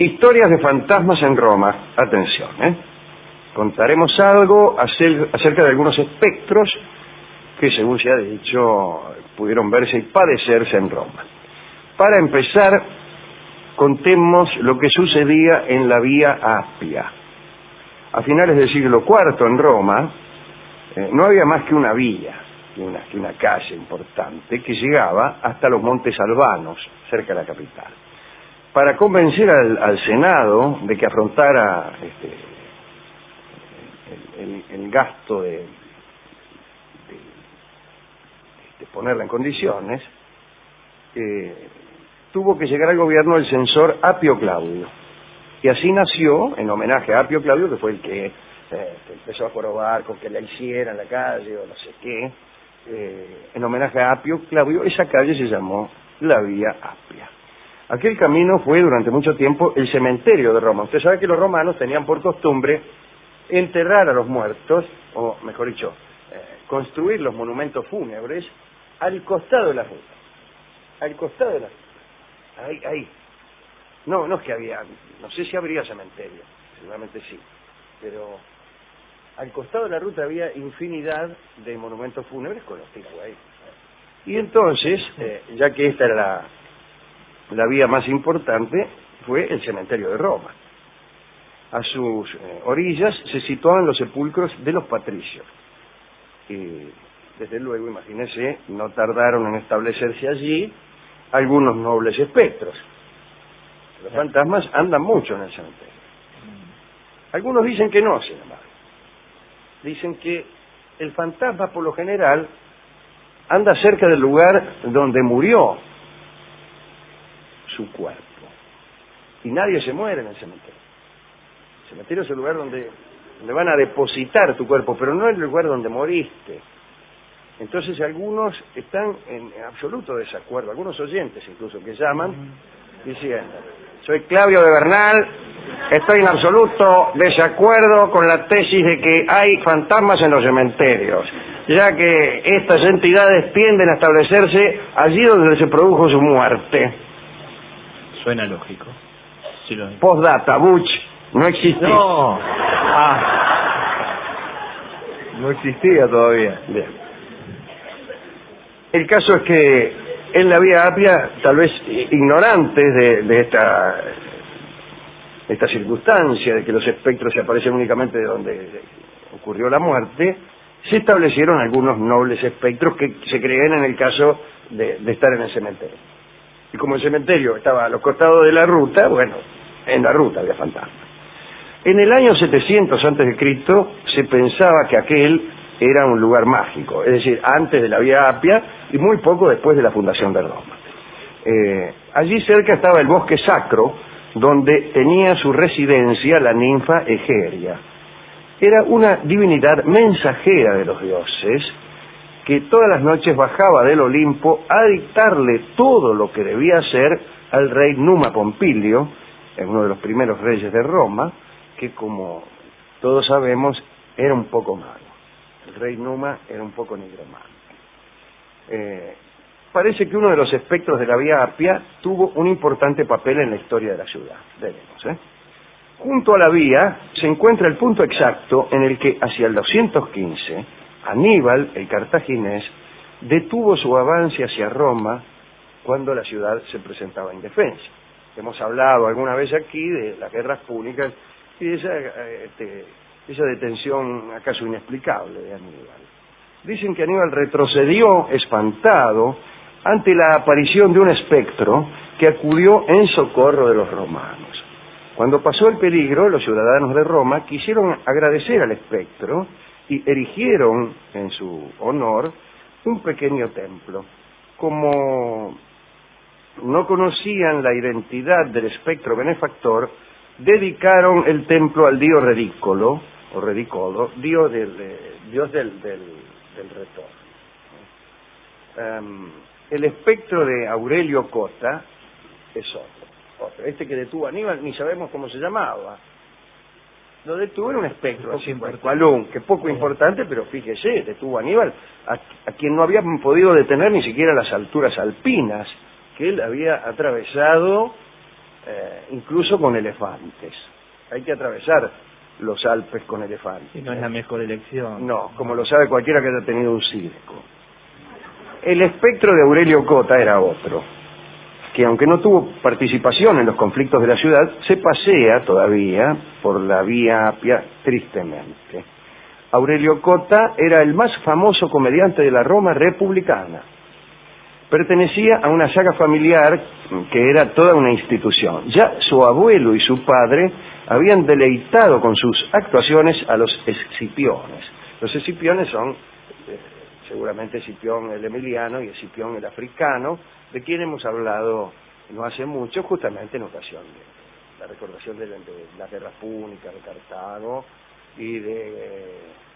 Historias de fantasmas en Roma. Atención, contaremos algo acerca de algunos espectros que, según se ha dicho, pudieron verse y padecerse en Roma. Para empezar, contemos lo que sucedía en la Vía Appia. A finales del siglo IV en Roma no había más que una vía, que una calle importante que llegaba hasta los Montes Albanos, cerca de la capital. Para convencer al Senado de que afrontara el gasto de ponerla en condiciones, tuvo que llegar al gobierno el censor Apio Claudio. Y así nació, en homenaje a Apio Claudio, que fue el que empezó a jorobar con que la hiciera en la calle o no sé qué, en homenaje a Apio Claudio, esa calle se llamó la Vía Appia. Aquel camino fue durante mucho tiempo el cementerio de Roma. Usted sabe que los romanos tenían por costumbre enterrar a los muertos, o mejor dicho, construir los monumentos fúnebres al costado de la ruta. Al costado de la ruta. Ahí. No es que había, no sé si habría cementerio, seguramente sí, pero al costado de la ruta había infinidad de monumentos fúnebres con los tiros ahí. Y entonces, ya que esta era la vía más importante, fue el cementerio de Roma. A sus orillas se situaban los sepulcros de los patricios. Y desde luego, imagínense, no tardaron en establecerse allí algunos nobles espectros. Los fantasmas andan mucho en el cementerio. Algunos dicen que no, sin embargo. Dicen que el fantasma, por lo general, anda cerca del lugar donde murió su cuerpo. Y nadie se muere en el cementerio. El cementerio es el lugar donde van a depositar tu cuerpo, pero no es el lugar donde moriste. Entonces algunos están en absoluto desacuerdo, algunos oyentes incluso, que llaman diciendo: soy Claudio de Bernal, estoy en absoluto desacuerdo con la tesis de que hay fantasmas en los cementerios, ya que estas entidades tienden a establecerse allí donde se produjo su muerte. Suena lógico. Sí, Postdata, Butch no existía. No. No existía todavía. Bien. El caso es que en la Vía Appia, tal vez ignorantes de esta circunstancia, de que los espectros se aparecen únicamente de donde ocurrió la muerte, se establecieron algunos nobles espectros que se creían en el caso de estar en el cementerio. Y como el cementerio estaba a los costados de la ruta, bueno, en la ruta había fantasmas. En el año 700 a.C. se pensaba que aquel era un lugar mágico, es decir, antes de la Vía Appia y muy poco después de la fundación de Roma. Allí cerca estaba el bosque sacro, donde tenía su residencia la ninfa Egeria. Era una divinidad mensajera de los dioses, que todas las noches bajaba del Olimpo a dictarle todo lo que debía hacer al rey Numa Pompilio, uno de los primeros reyes de Roma, que, como todos sabemos, era un poco malo. El rey Numa era un poco nigromante. Parece que uno de los espectros de la Vía Appia tuvo un importante papel en la historia de la ciudad. Veremos, Junto a la vía se encuentra el punto exacto en el que, hacia el 215, Aníbal, el cartaginés, detuvo su avance hacia Roma cuando la ciudad se presentaba indefensa. Hemos hablado alguna vez aquí de las guerras púnicas y de esa detención acaso inexplicable de Aníbal. Dicen que Aníbal retrocedió espantado ante la aparición de un espectro que acudió en socorro de los romanos. Cuando pasó el peligro, los ciudadanos de Roma quisieron agradecer al espectro y erigieron en su honor un pequeño templo. Como no conocían la identidad del espectro benefactor, dedicaron el templo al dio Redícolo, o Redicolo, dios del retorno. El espectro de Aurelio Cota es otro. Este que detuvo a Aníbal, ni sabemos cómo se llamaba. Lo detuvo en un espectro, así, cualún, que poco importante, pero fíjese, detuvo a Aníbal, a quien no habían podido detener ni siquiera las alturas alpinas, que él había atravesado incluso con elefantes. Hay que atravesar los Alpes con elefantes. Y no es la mejor elección. No, como lo sabe cualquiera que haya tenido un circo. El espectro de Aurelio Cota era otro, que aunque no tuvo participación en los conflictos de la ciudad, se pasea todavía por la Vía Apia tristemente. Aurelio Cota era el más famoso comediante de la Roma republicana. Pertenecía a una saga familiar que era toda una institución. Ya su abuelo y su padre habían deleitado con sus actuaciones a los Escipiones. Los Escipiones son seguramente Escipión el Emiliano y Escipión el Africano, de quien hemos hablado no hace mucho, justamente en ocasión de la recordación de las guerras púnicas de Cartago y de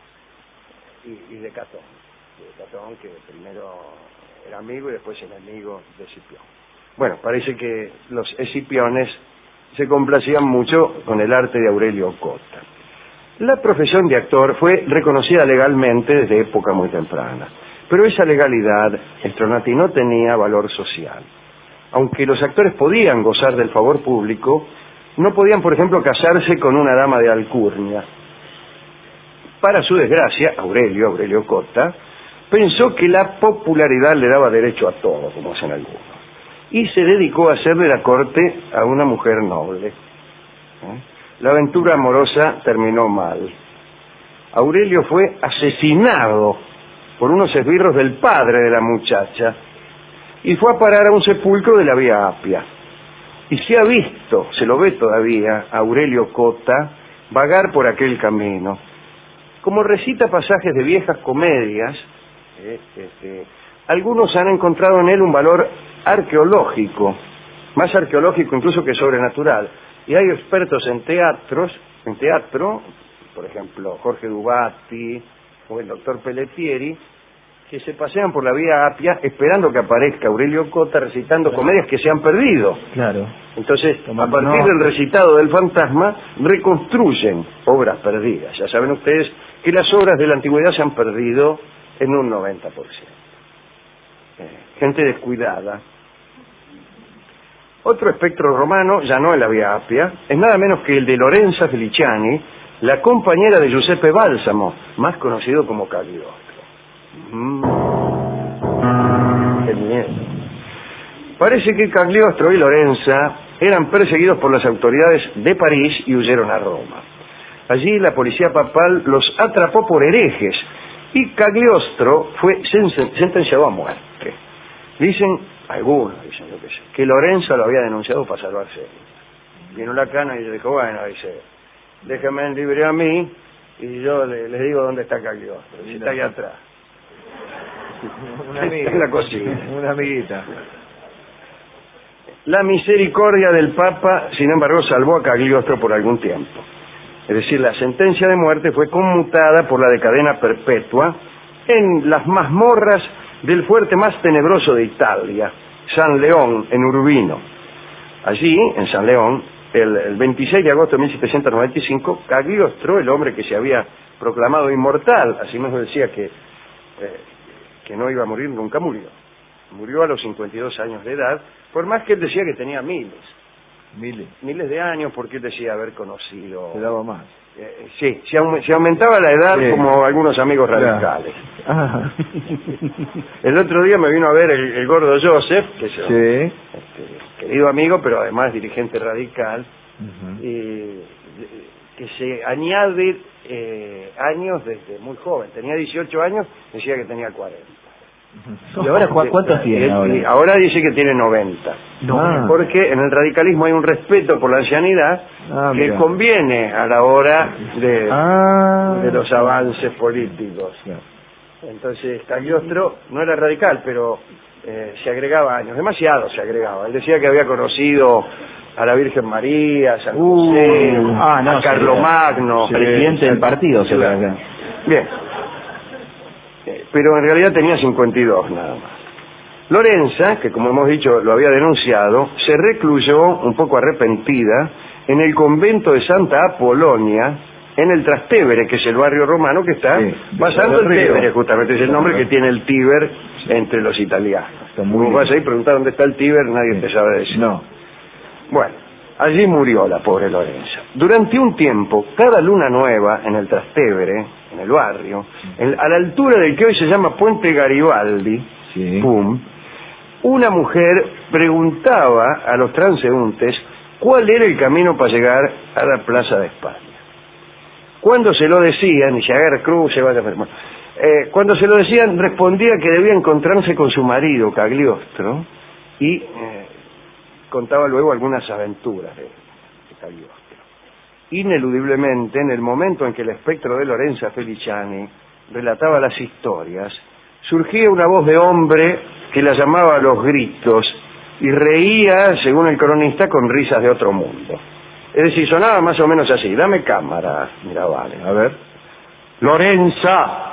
Catón. De Catón, que primero era amigo y después enemigo de Escipión. Bueno, parece que los Escipiones se complacían mucho con el arte de Aurelio Cota. La profesión de actor fue reconocida legalmente desde época muy temprana, pero esa legalidad, Stronati, no tenía valor social. Aunque los actores podían gozar del favor público, no podían, por ejemplo, casarse con una dama de alcurnia. Para su desgracia, Aurelio Cota, pensó que la popularidad le daba derecho a todo, como hacen algunos, y se dedicó a hacerle la corte a una mujer noble. La aventura amorosa terminó mal. Aurelio fue asesinado por unos esbirros del padre de la muchacha y fue a parar a un sepulcro de la Vía Apia. Y se ha visto, se lo ve todavía, a Aurelio Cota vagar por aquel camino. Como recita pasajes de viejas comedias, algunos han encontrado en él un valor arqueológico, más arqueológico incluso que sobrenatural. Y hay expertos en teatro, por ejemplo, Jorge Dubatti o el doctor Pelletieri, que se pasean por la Vía Apia esperando que aparezca Aurelio Cota recitando comedias que se han perdido. Claro. Entonces, a partir del recitado del fantasma, reconstruyen obras perdidas. Ya saben ustedes que las obras de la antigüedad se han perdido en un 90%. Gente descuidada. Otro espectro romano, ya no en la Vía Apia, es nada menos que el de Lorenza Feliciani, la compañera de Giuseppe Balsamo, más conocido como Cagliostro. ¡Qué miedo! Parece que Cagliostro y Lorenza eran perseguidos por las autoridades de París y huyeron a Roma. Allí la policía papal los atrapó por herejes y Cagliostro fue sentenciado a muerte. Algunos dicen, yo qué sé, que Lorenzo lo había denunciado para salvarse. Vino la cana y le dijo, bueno, dice, déjame en libre a mí y yo les digo dónde está Cagliostro. Si está ahí atrás. Una amiga. En la cocina. Una amiguita. La misericordia del Papa, sin embargo, salvó a Cagliostro por algún tiempo. Es decir, la sentencia de muerte fue conmutada por la de cadena perpetua en las mazmorras del fuerte más tenebroso de Italia, San León, en Urbino. Allí, en San León, el 26 de agosto de 1795, Cagliostro, el hombre que se había proclamado inmortal, así mismo decía que no iba a morir, nunca murió. Murió a los 52 años de edad, por más que él decía que tenía miles de años, porque él decía haber conocido... Se daba más. Sí, se aumentaba la edad, sí, como algunos amigos radicales. Ah. El otro día me vino a ver el gordo Joseph, que es sí, querido amigo, pero además dirigente radical, y que se añade años desde muy joven. Tenía 18 años, decía que tenía 40. ¿Y ahora cuántos tiene ahora? Ahora dice que tiene 90. Porque en el radicalismo hay un respeto por la ancianidad que mira, conviene a la hora de los avances políticos. Entonces Cagliostro no era radical, pero se agregaba años, demasiado se agregaba. Él decía que había conocido a la Virgen María, a San José, a Carlomagno, presidente del partido. Bien. Pero en realidad tenía 52 nada más. Lorenza, que como hemos dicho lo había denunciado, se recluyó un poco arrepentida en el convento de Santa Apolonia, en el Trastevere, que es el barrio romano que está pasando el Tevere, justamente es el nombre que tiene el Tíber entre los italianos. Como vas ahí, preguntar dónde está el Tíber, nadie te sabe decir. No. Bueno, Allí murió la pobre Lorenza. Durante un tiempo, cada luna nueva en el Trastevere, en el barrio, a la altura del que hoy se llama Puente Garibaldi, sí, una mujer preguntaba a los transeúntes cuál era el camino para llegar a la Plaza de España. Cuando se lo decían, y se agarra cruz, se vaya a cuando se lo decían, respondía que debía encontrarse con su marido, Cagliostro, y contaba luego algunas aventuras de Cagliostro. Ineludiblemente, en el momento en que el espectro de Lorenza Feliciani relataba las historias, surgía una voz de hombre que la llamaba a los gritos y reía, según el cronista, con risas de otro mundo. Es decir, sonaba más o menos así. Dame cámara, mira, vale, a ver. Lorenza.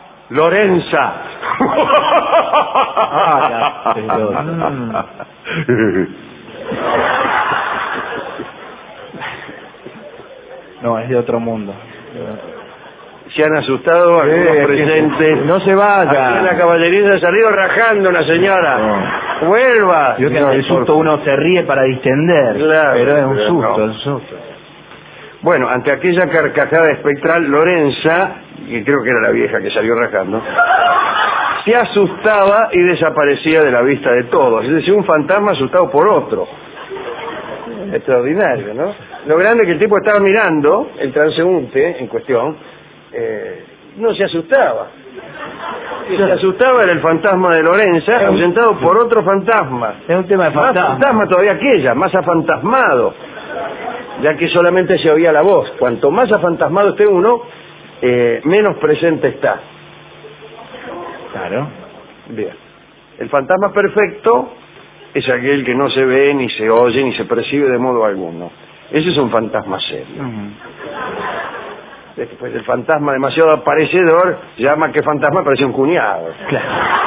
No, es de otro mundo. Se han asustado algunos presentes. No se vaya. Aquí en la caballería ha salido rajando una señora. No. Vuelva. Yo que no, el susto uno se ríe para distender. Claro, pero es un susto, no. Es un susto. Bueno, ante aquella carcajada espectral, Lorenza, y creo que era la vieja que salió rajando, se asustaba y desaparecía de la vista de todos. Es decir, un fantasma asustado por otro. Extraordinario, ¿no? Lo grande es que el tipo estaba mirando, el transeúnte en cuestión, no se asustaba. El que se asustaba era el fantasma de Lorenza, ahuyentado por otro fantasma. Es un tema de fantasma. Más fantasma todavía que ella, más afantasmado, ya que solamente se oía la voz. Cuanto más afantasmado esté uno, menos presente está. Claro. Bien. El fantasma perfecto es aquel que no se ve, ni se oye, ni se percibe de modo alguno. Ese es un fantasma serio. Después el fantasma demasiado aparecedor, llama que fantasma parece un cuñado. Claro.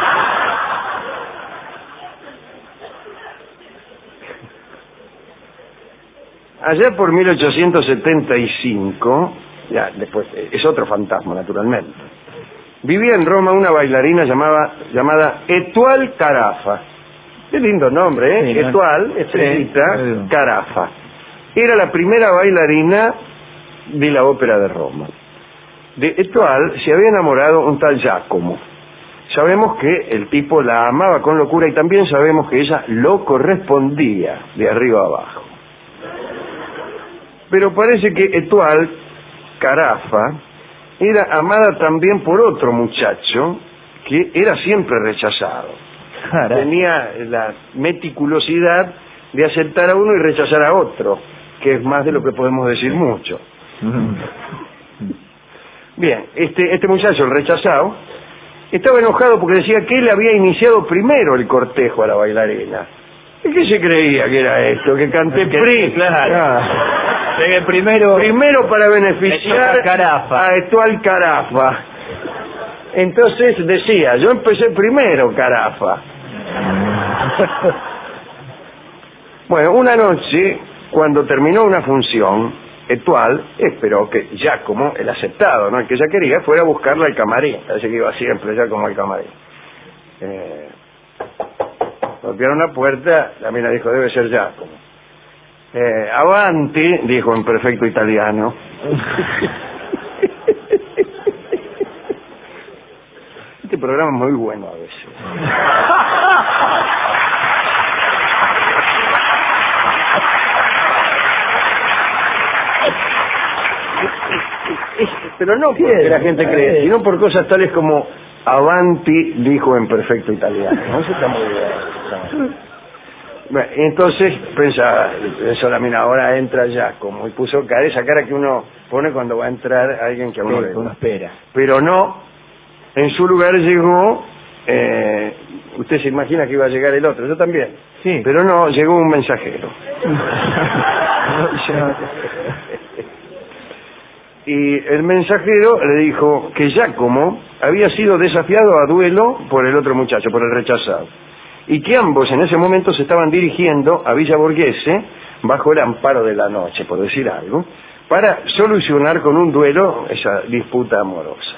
Allá por 1875, ya después es otro fantasma naturalmente, vivía en Roma una bailarina llamada Étoile Carafa. Qué lindo nombre, ¿eh? Sí, Étoile, estrellita, sí, Carafa. Era la primera bailarina de la ópera de Roma. De Étoile se había enamorado un tal Giacomo. Sabemos que el tipo la amaba con locura y también sabemos que ella lo correspondía de arriba a abajo. Pero parece que Étoile Carafa era amada también por otro muchacho que era siempre rechazado. Tenía la meticulosidad de aceptar a uno y rechazar a otro, que es más de lo que podemos decir mucho. Bien, este muchacho, el rechazado, estaba enojado porque decía que él había iniciado primero el cortejo a la bailarina. ¿Y qué se creía que era esto? Que canté claro. Primero para beneficiar a Étoile Carafa. Entonces decía, yo empecé primero, Carafa. Bueno, una noche, cuando terminó una función, Étoile esperó que Giacomo, el aceptado, ¿no?, el que ella quería, fuera a buscarla al camarín. Parece que iba siempre Giacomo al camarín. Golpearon la puerta, la mina dijo, debe ser Giacomo. Avanti, dijo en perfecto italiano. Este programa es muy bueno a veces. Pero no porque la gente cree, sino por cosas tales como Avanti, dijo en perfecto italiano. ¿No? Eso está muy bien. Bueno, entonces pensó la mina, ahora entra Giacomo, y puso esa cara que uno pone cuando va a entrar alguien que a uno le uno espera. Pero no, en su lugar llegó, usted se imagina que iba a llegar el otro, yo también, sí, pero no, llegó un mensajero. Y el mensajero le dijo que Giacomo había sido desafiado a duelo por el otro muchacho, por el rechazado, y que ambos en ese momento se estaban dirigiendo a Villa Borghese bajo el amparo de la noche, por decir algo, para solucionar con un duelo esa disputa amorosa.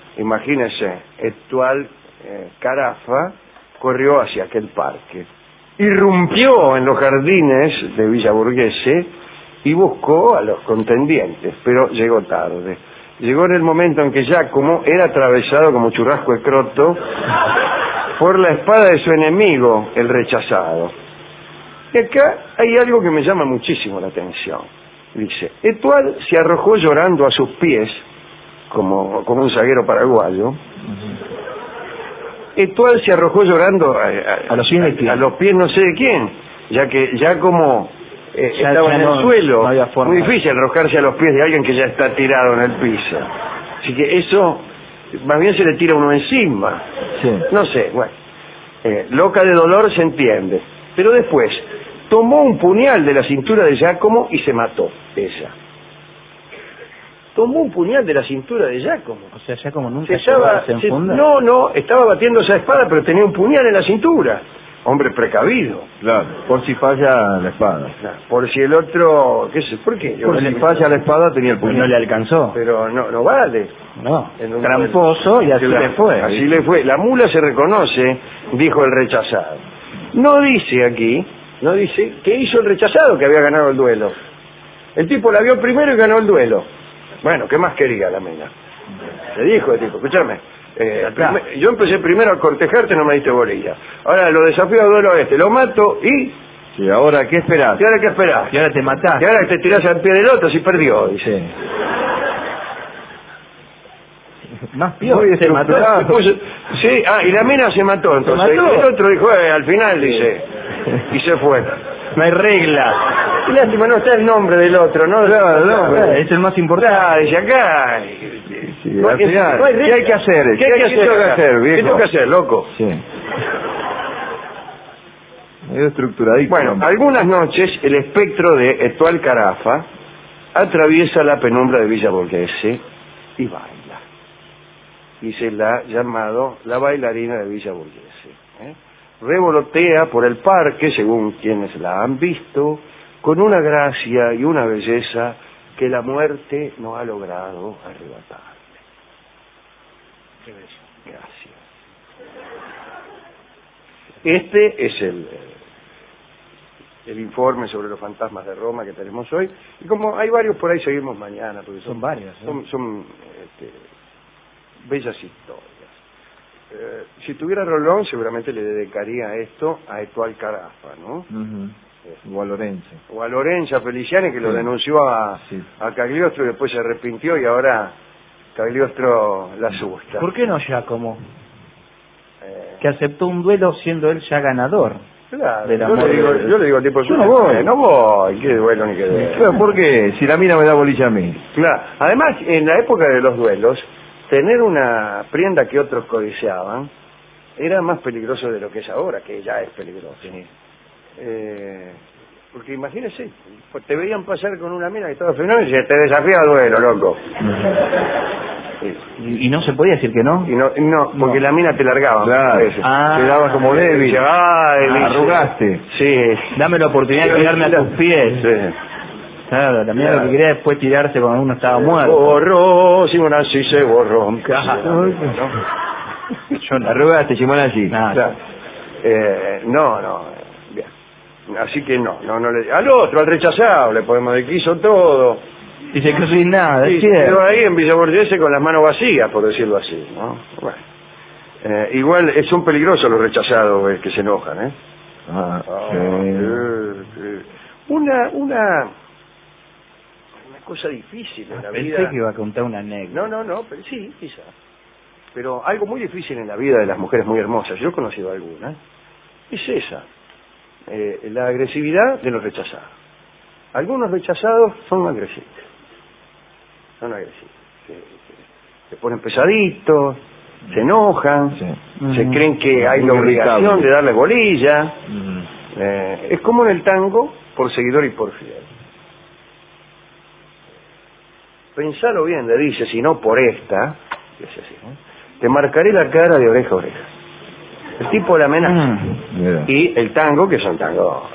Imagínese, Étoile Carafa corrió hacia aquel parque irrumpió en los jardines de Villa Borghese y buscó a los contendientes, pero llegó tarde. Llegó en el momento en que Giacomo era atravesado como churrasco de croto por la espada de su enemigo, el rechazado. Y acá hay algo que me llama muchísimo la atención. Dice, Étoile se arrojó llorando a sus pies, como un zaguero paraguayo. Étoile se arrojó llorando a los pies de quién? A los pies no sé de quién, ya que Giacomo estaba en el suelo. No había forma. Muy difícil arrojarse a los pies de alguien que ya está tirado en el piso. Así que eso, más bien se le tira uno encima. Sí. No sé, bueno. Loca de dolor se entiende. Pero después, tomó un puñal de la cintura de Giacomo y se mató, ella. Tomó un puñal de la cintura de Giacomo. O sea, Giacomo nunca se enfunda. No, estaba batiendo esa espada, pero tenía un puñal en la cintura. Hombre precavido. Claro, por si falla la espada. Claro, por si el otro, qué sé, ¿por qué? Por si falla la espada tenía el Pues puñal. no le alcanzó. Pero no vale. No, En un tramposo y así Claro, le fue. Así le fue. La mula se reconoce, dijo el rechazado. No dice qué hizo el rechazado que había ganado el duelo. El tipo la vio primero y ganó el duelo. Bueno, ¿qué más quería la mina? Le dijo el tipo, escúchame, yo empecé primero a cortejarte, no me diste bolilla. Ahora lo desafío a duelo a este, lo mato y... Sí, ahora, ¿qué esperás? ¿Y ahora qué esperás? Y ahora te matás. Y ahora te tirás al pie del otro si perdió, dice. Sí. Más peor, Muy se mató. estructurado. Sí, y la mina se mató entonces. mató? Y el otro dijo, al final, dice, y se fue. No hay regla. Qué lástima, no está el nombre del otro, ¿no? Es el más importante. Dice acá. Sí, No al final, no hay ¿qué regla. hay que hacer? ¿Qué hay que hacer, viejo? ¿Qué tengo que hacer, loco? Sí. Medio estructuradito. Bueno, algunas noches el espectro de Étoile Carafa atraviesa la penumbra de Villa Borghese y baila. Y se la ha llamado la bailarina de Villa Borghese. Revolotea por el parque, según quienes la han visto, con una gracia y una belleza que la muerte no ha logrado arrebatarle. Qué bella gracia. Este es el informe sobre los fantasmas de Roma que tenemos hoy. Y como hay varios por ahí, seguimos mañana. Porque Son varios, ¿eh? Son bellas historias. Si tuviera Rolón, seguramente le dedicaría esto a Étoile Carafa, ¿no? O a Lorenzo. O a Lorenza Feliciani, que lo Sí. denunció a Cagliostro y después se arrepintió y ahora Cagliostro la asusta. ¿Por qué no Giacomo? Que aceptó un duelo siendo él ya ganador. Claro, de la yo muerte. le digo al tipo, Yo no voy. No voy, qué duelo ni qué duelo. Claro, ¿por qué? Si la mina me da bolilla a mí. Claro, además, en la época de los duelos, tener una prenda que otros codiciaban era más peligroso de lo que es ahora, que ya es peligroso. Porque imagínese, te veían pasar con una mina que estaba frenando y decían, te desafía a duelo, loco. Y no se podía decir que no. Y no, porque la mina te largaba. Claro. a veces. Te daba como débil. Dice, dice, Arrugaste. Sí. Dame la oportunidad de tirarme a tus pies. Sí. Claro, la mía lo que quería después tirarse cuando uno estaba muerto. Borró, Simonazzi se borró. Arrugaste, Simonazzi. Claro. No. Bien. Así que no le... Al otro, al rechazado, le podemos decir que hizo todo. Y se quedó sin nada, Sí, es se quedó cierto. ahí en Villa Borghese con las manos vacías, por decirlo así, ¿no? Bueno. Igual son peligrosos los rechazados que se enojan, ¿eh? Una cosa difícil en la vida. Pensé que iba a contar una anécdota. No, pero sí, quizá. Pero algo muy difícil en la vida de las mujeres muy hermosas, yo he conocido algunas, es esa, la agresividad de los rechazados. Algunos rechazados son agresivos. Se ponen pesaditos, se enojan, se creen que hay la obligación de darle bolilla. Es como en el tango, por seguidor y por fiel. Pensalo bien, le dice, si no por esta, y es así, te marcaré la cara de oreja a oreja. El tipo la amenaza. Y el tango, que son tangos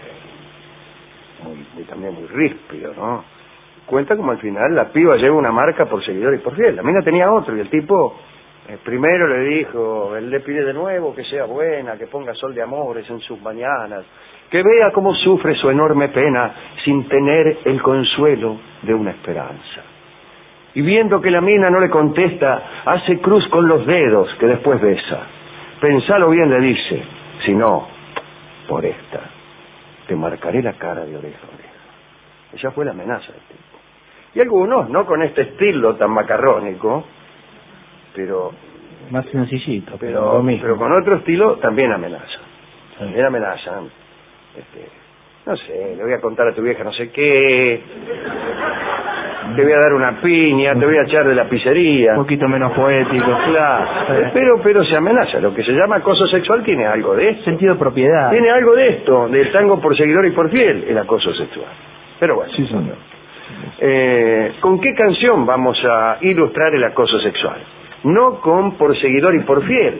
también muy ríspido, ¿no? Cuenta como al final la piba lleva una marca por seguidor y por fiel. La mina tenía otro y el tipo Primero le dijo, él le pide de nuevo que sea buena, que ponga sol de amores en sus mañanas, que vea cómo sufre su enorme pena sin tener el consuelo de una esperanza. Y viendo que la mina no le contesta, hace cruz con los dedos que después besa. Pensalo bien, le dice, si no, por esta, te marcaré la cara de oreja a oreja. Esa fue la amenaza del tipo. Y algunos, no con este estilo tan macarrónico, pero más sencillito, pero con otro estilo también amenazan. También amenazan. No sé, le voy a contar a tu vieja no sé qué, te voy a dar una piña, te voy a echar de la pizzería. Un poquito menos poético. Claro, pero se amenaza. Lo que se llama acoso sexual tiene algo de esto. Sentido de propiedad. Tiene algo de esto, del tango por seguidor y por fiel, el acoso sexual. Pero bueno. Sí, señor. ¿Con qué canción vamos a ilustrar el acoso sexual? No con por seguidor y por fiel,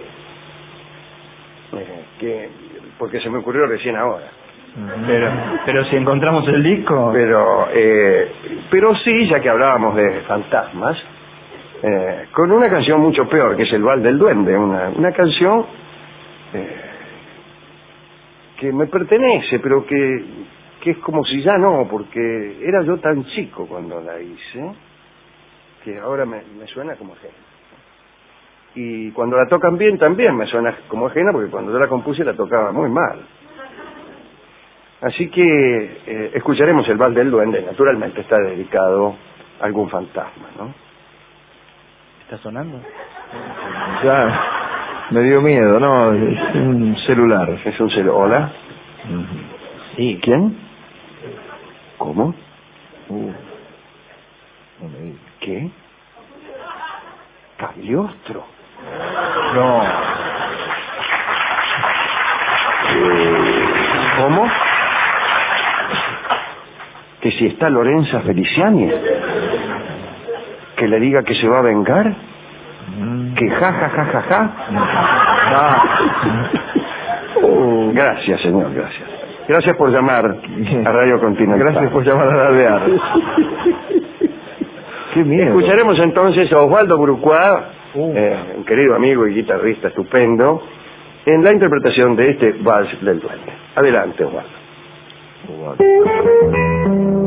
porque se me ocurrió recién ahora. Pero si encontramos el disco... Pero sí, ya que hablábamos de fantasmas, con una canción mucho peor, que es El Vals del Duende, una canción que me pertenece, pero que es como si ya no, porque era yo tan chico cuando la hice, que ahora me suena como ajena. Y cuando la tocan bien también me suena como ajena, porque cuando yo la compuse la tocaba muy mal. Así que escucharemos El Vals del Duende. Naturalmente está dedicado a algún fantasma, ¿no? ¿Está sonando? Ya, me dio miedo, ¿no? Es un celular. ¿Es un celular? ¿Hola? Sí. ¿Quién? ¿Cómo? No me digas. ¿Qué? ¿Cagliostro? No. ¿Cómo? ¿Que si está Lorenza Feliciani? ¿Que le diga que se va a vengar? ¿Que ja, ja, ja, ja, ja? Gracias, señor, gracias. Gracias por llamar a Radio Continental. Gracias por llamar a Dardear. Qué miedo. Escucharemos entonces a Osvaldo Brucuá, un querido amigo y guitarrista estupendo, en la interpretación de este Vals del Duende. Adelante, Osvaldo.